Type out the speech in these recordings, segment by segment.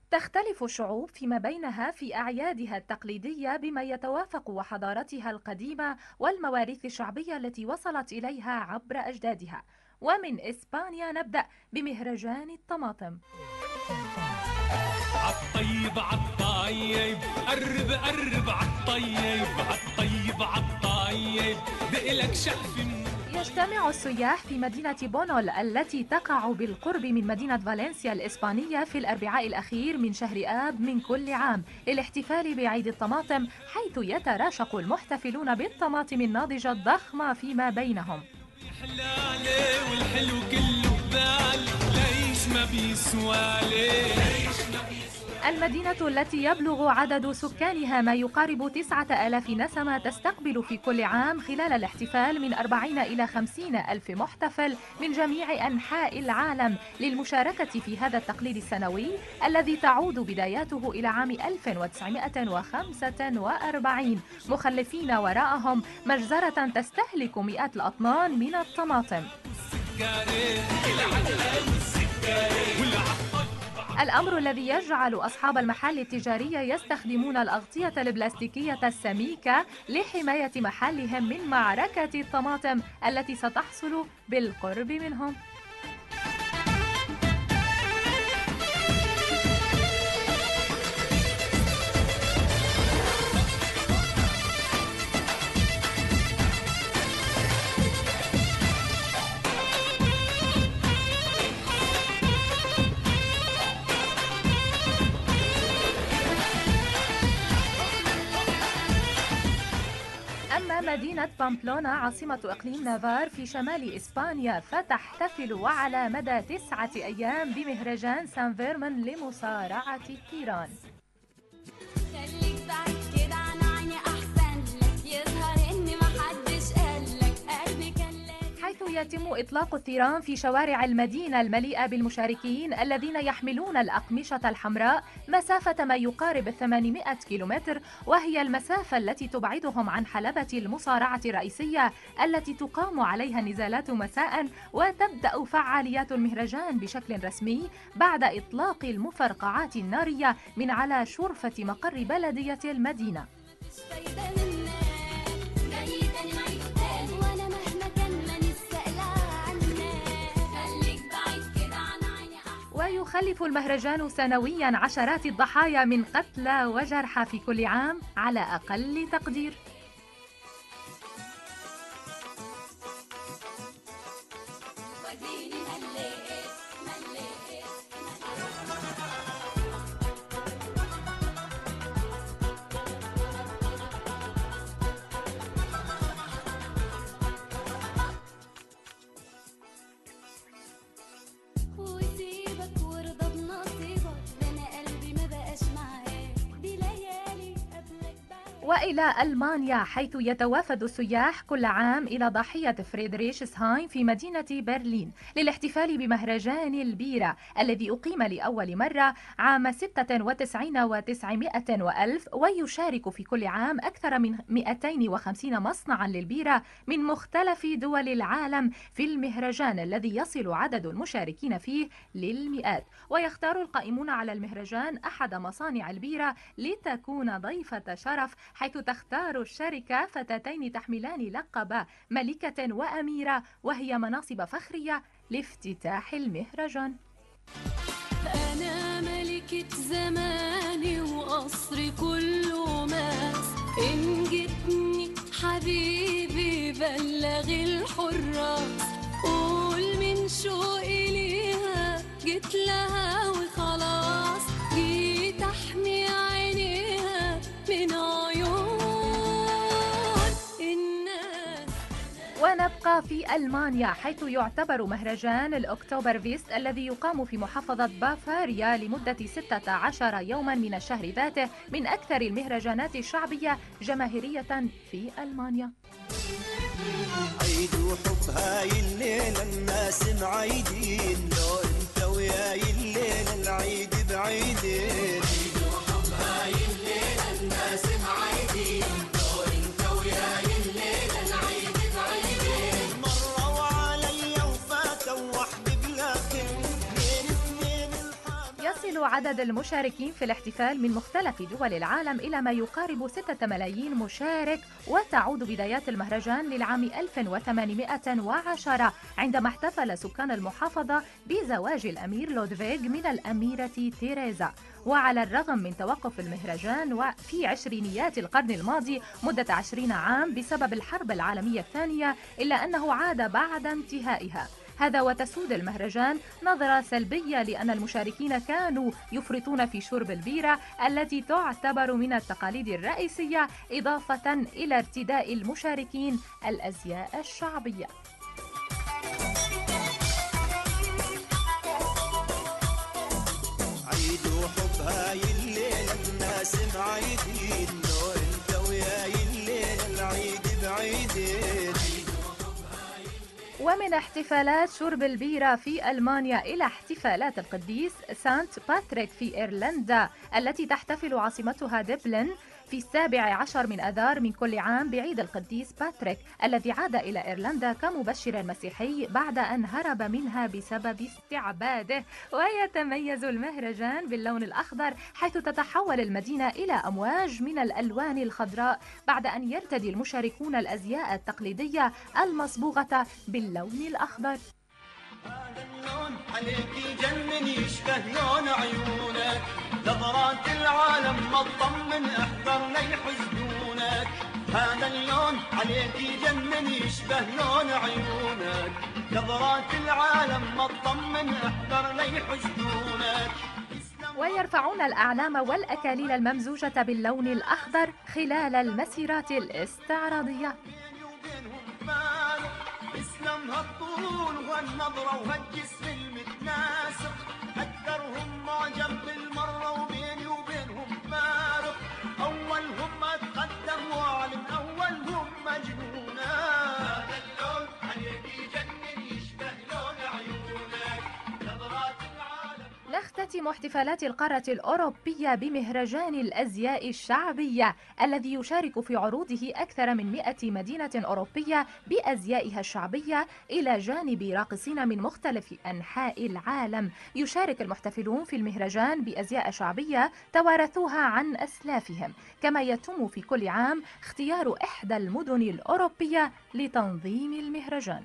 تختلف الشعوب فيما بينها في أعيادها التقليدية بما يتوافق وحضارتها القديمة والمواريث الشعبية التي وصلت إليها عبر أجدادها. ومن إسبانيا نبدأ بمهرجان الطماطم. عالطيب عالطيب قرب قرب عالطيب عالطيب عالطيب بقلك شقف. يجتمع السياح في مدينة بونول التي تقع بالقرب من مدينة فالنسيا الإسبانية في الأربعاء الأخير من شهر آب من كل عام للاحتفال بعيد الطماطم، حيث يتراشق المحتفلون بالطماطم الناضجة الضخمة فيما بينهم. حلالي والحلو كله ببالي ليش ما بيسوالي. المدينة التي يبلغ عدد سكانها ما يقارب 9000 نسمة تستقبل في كل عام خلال الاحتفال من 40 إلى 50 ألف محتفل من جميع أنحاء العالم للمشاركة في هذا التقليد السنوي الذي تعود بداياته إلى عام 1945، مخلفين وراءهم مجزرة تستهلك مئات الأطنان من الطماطم. الأمر الذي يجعل أصحاب المحال التجارية يستخدمون الأغطية البلاستيكية السميكة لحماية محلهم من معركة الطماطم التي ستحصل بالقرب منهم. أما مدينة بامبلونا عاصمة إقليم نافار في شمال إسبانيا فتحتفل على مدى 9 أيام بمهرجان سان فيرمان لمصارعة الثيران. حيث يتم إطلاق الثيران في شوارع المدينة المليئة بالمشاركين الذين يحملون الأقمشة الحمراء مسافة ما يقارب 800 كيلومتر، وهي المسافة التي تبعدهم عن حلبة المصارعة الرئيسية التي تقام عليها النزالات مساء. وتبدأ فعاليات المهرجان بشكل رسمي بعد إطلاق المفرقعات النارية من على شرفة مقر بلدية المدينة. ويخلف المهرجان سنوياً عشرات الضحايا من قتلى وجرحى في كل عام على أقل تقدير. وإلى ألمانيا، حيث يتوافد السياح كل عام إلى ضاحية فريدريشسهايم في مدينة برلين للاحتفال بمهرجان البيرة الذي أقيم لأول مرة عام 96 و900 وألف، ويشارك في كل عام أكثر من 250 مصنعا للبيرة من مختلف دول العالم في المهرجان الذي يصل عدد المشاركين فيه للمئات. ويختار القائمون على المهرجان أحد مصانع البيرة لتكون ضيفة شرف، حيث تختار الشركة فتاتين تحملان لقب ملكة وأميرة، وهي مناصب فخرية لافتتاح المهرجان. أنا ملكة زماني وقصري كله ماس، إن جتني حبيبي بلغ الحراس، قول من شوقي ليها جيت لها وخلاص، جيت أحمي عينيها من عيون الناس. ونبقى في ألمانيا، حيث يعتبر مهرجان الأكتوبر فيست الذي يقام في محافظة بافاريا لمدة 16 يوما من الشهر ذاته من أكثر المهرجانات الشعبية جماهيرية في ألمانيا. عيد وحب هاي الليلة الناس معيدين، لو انت وياي الليلة العيد بعيدين. عيد وحب هاي الليلة الناس معيدين، لو انت وياي الليلة العيد بعيدين. مرة وعلي وفاتوا وحدي بلاكن من اثنين الحبايب. يصل عدد المشاركين في الاحتفال من مختلف دول العالم إلى ما يقارب 6 ملايين مشارك، وتعود بدايات المهرجان للعام 1810 عندما احتفل سكان المحافظة بزواج الأمير لودفيغ من الأميرة تيريزا. وعلى الرغم من توقف المهرجان في عشرينيات القرن الماضي مدة 20 عام بسبب الحرب العالمية الثانية، إلا أنه عاد بعد انتهائها. هذا وتسود المهرجان نظرة سلبية لأن المشاركين كانوا يفرطون في شرب البيرة التي تعتبر من التقاليد الرئيسية، إضافة إلى ارتداء المشاركين الأزياء الشعبية. عيد وحب هاي الليلة الناس معيدين، لو انت وياي الليلة العيد بعيدين. ومن احتفالات شرب البيرة في ألمانيا إلى احتفالات القديس سانت باتريك في إيرلندا التي تحتفل عاصمتها دبلن في 17 من أذار من كل عام بعيد القديس باتريك الذي عاد إلى إيرلندا كمبشر مسيحي بعد أن هرب منها بسبب استعباده. ويتميز المهرجان باللون الأخضر، حيث تتحول المدينة إلى أمواج من الألوان الخضراء بعد أن يرتدي المشاركون الأزياء التقليدية المصبوغة باللون الأخضر. هذا اللون عليك يجنن يشبه لون عيونك، نظرات العالم ما تطمن احذر لا يحزنونك. هذا اللون عليك يجنن يشبه لون عيونك، نظرات العالم ما تطمن احذر لا يحزنونك. ويرفعون الأعلام والأكاليل الممزوجة باللون الأخضر خلال المسيرات الاستعراضية. اسلم هالطول وهالنظرة وهالجسم المتناسق، أكثرهم معجب بالمرة وبيني وبينهم فارق. أولهم أتقدم وأعلم أولهم مجنونا. هذا اللون عليك يجنن يشبه لون عيونك، نظرات العالم. نختتم احتفالات القارة الأوروبية بمهرجان الأزياء الشعبية الذي يشارك في عروضه أكثر من 100 مدينة أوروبية بأزيائها الشعبية إلى جانب راقصين من مختلف أنحاء العالم. يشارك المحتفلون في المهرجان بأزياء شعبية توارثوها عن أسلافهم، كما يتم في كل عام اختيار إحدى المدن الأوروبية لتنظيم المهرجان.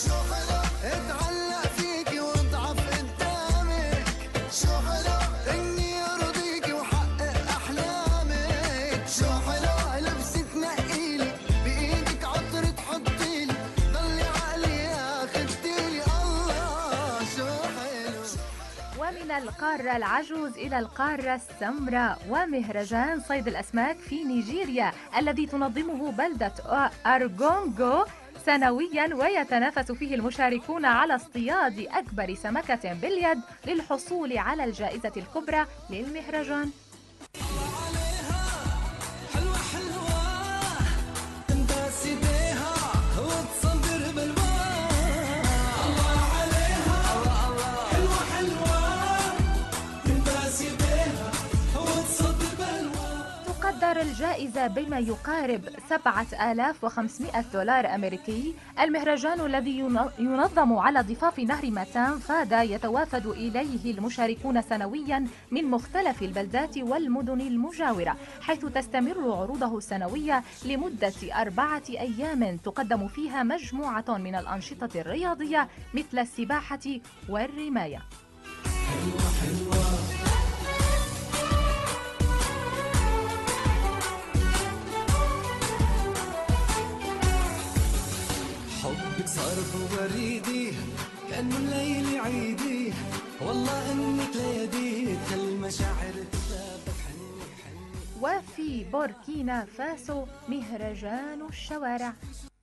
ومن القارة العجوز إلى القارة السمراء، ومهرجان صيد الأسماك في نيجيريا الذي تنظمه بلدة أرغونغو سنويا، ويتنافس فيه المشاركون على اصطياد أكبر سمكة باليد للحصول على الجائزة الكبرى للمهرجان. تقدر الجائزة بما يقارب 7500 دولار أمريكي. المهرجان الذي ينظم على ضفاف نهر ماتان فادا يتوافد إليه المشاركون سنويا من مختلف البلدات والمدن المجاورة، حيث تستمر عروضه السنوية لمدة 4 أيام تقدم فيها مجموعة من الأنشطة الرياضية مثل السباحة والرماية. حبك صار بوريدي كأنه الليل عيدي، والله انك ليدي المشاعر تتابك حني. وفي بوركينا فاسو مهرجان الشوارع.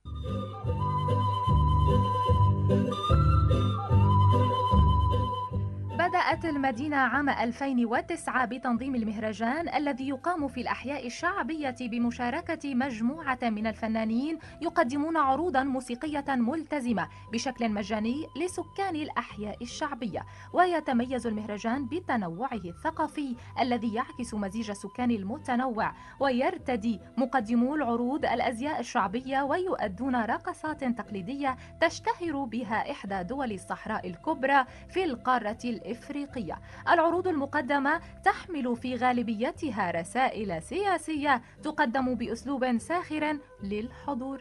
بدأت المدينة عام 2009 بتنظيم المهرجان الذي يقام في الأحياء الشعبية بمشاركة مجموعة من الفنانين يقدمون عروضا موسيقية ملتزمة بشكل مجاني لسكان الأحياء الشعبية. ويتميز المهرجان بتنوعه الثقافي الذي يعكس مزيج السكان المتنوع، ويرتدي مقدمو العروض الأزياء الشعبية ويؤدون رقصات تقليدية تشتهر بها إحدى دول الصحراء الكبرى في القارة الإفريقية. الإفريقية. العروض المقدمة تحمل في غالبيتها رسائل سياسية تقدم بأسلوب ساخر للحضور.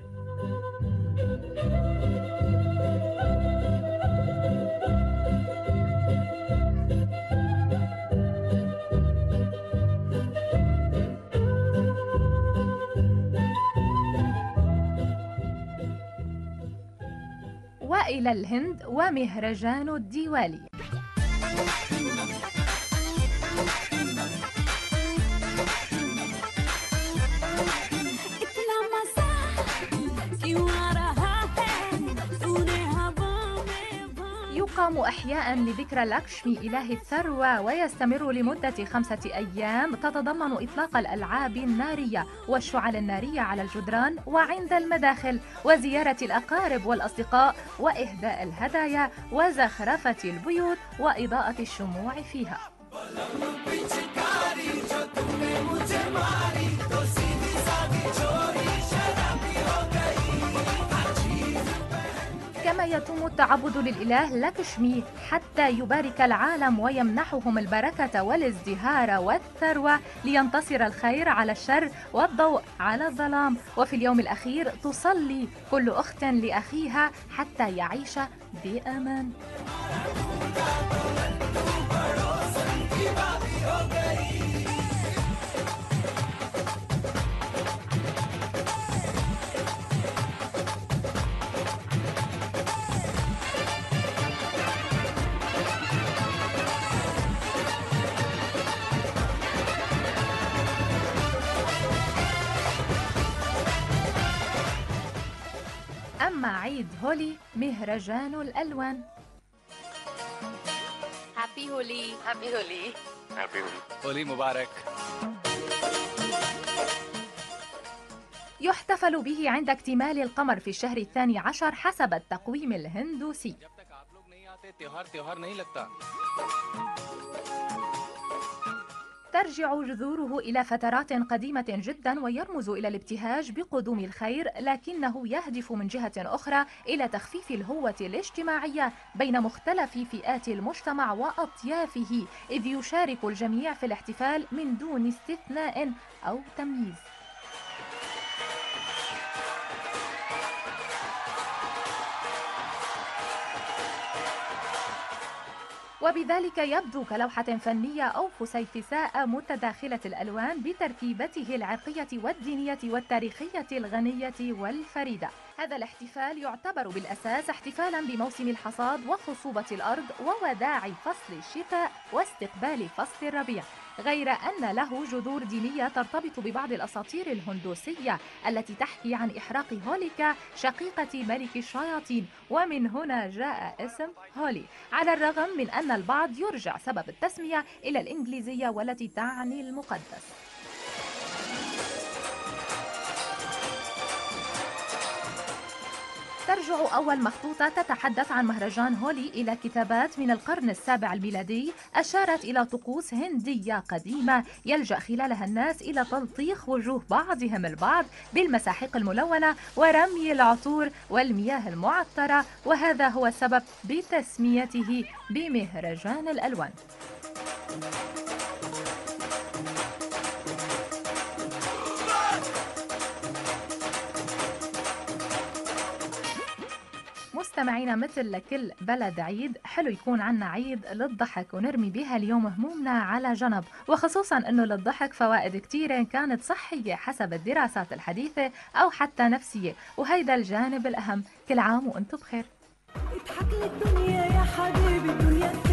وإلى الهند ومهرجان الديوالي. يقام أحياء لذكرى لاكشمي إله الثروة، ويستمر لمدة 5 أيام، تتضمن إطلاق الألعاب النارية والشعل النارية على الجدران وعند المداخل، وزيارة الأقارب والأصدقاء، وإهداء الهدايا، وزخرفة البيوت، وإضاءة الشموع فيها. كما يتم التعبد للإله لاكشمي حتى يبارك العالم ويمنحهم البركة والازدهار والثروة، لينتصر الخير على الشر والضوء على الظلام. وفي اليوم الأخير تصلي كل أخت لأخيها حتى يعيش بأمان. أما عيد هولي مهرجان الألوان. هابي هولي. هابي هولي. هابي هولي. هولي مبارك. يحتفل به عند اكتمال القمر في الشهر 12 حسب التقويم الهندوسي. ترجع جذوره إلى فترات قديمة جدا ويرمز إلى الابتهاج بقدوم الخير، لكنه يهدف من جهة أخرى إلى تخفيف الهوة الاجتماعية بين مختلف فئات المجتمع وأطيافه، إذ يشارك الجميع في الاحتفال من دون استثناء أو تمييز. وبذلك يبدو كلوحة فنية أو فسيفساء متداخلة الألوان بتركيبته العرقية والدينية والتاريخية الغنية والفريدة. هذا الاحتفال يعتبر بالأساس احتفالا بموسم الحصاد وخصوبة الأرض ووداع فصل الشتاء واستقبال فصل الربيع، غير أن له جذور دينية ترتبط ببعض الأساطير الهندوسية التي تحكي عن إحراق هوليكا شقيقة ملك الشياطين، ومن هنا جاء اسم هولي، على الرغم من أن البعض يرجع سبب التسمية إلى الإنجليزية والتي تعني المقدس. ترجع أول مخطوطة تتحدث عن مهرجان هولي إلى كتابات من القرن السابع الميلادي أشارت إلى طقوس هندية قديمة يلجأ خلالها الناس إلى تلطيخ وجوه بعضهم البعض بالمساحيق الملونة ورمي العطور والمياه المعطرة، وهذا هو السبب بتسميته بمهرجان الألوان. مستمعينا، مثل لكل بلد عيد حلو يكون عنا عيد للضحك ونرمي بها اليوم همومنا على جنب، وخصوصا انه للضحك فوائد كتيرة كانت صحية حسب الدراسات الحديثة او حتى نفسية، وهيدا الجانب الاهم. كل عام وانتم بخير. اضحك للدنيا يا حبيبي، الدنيا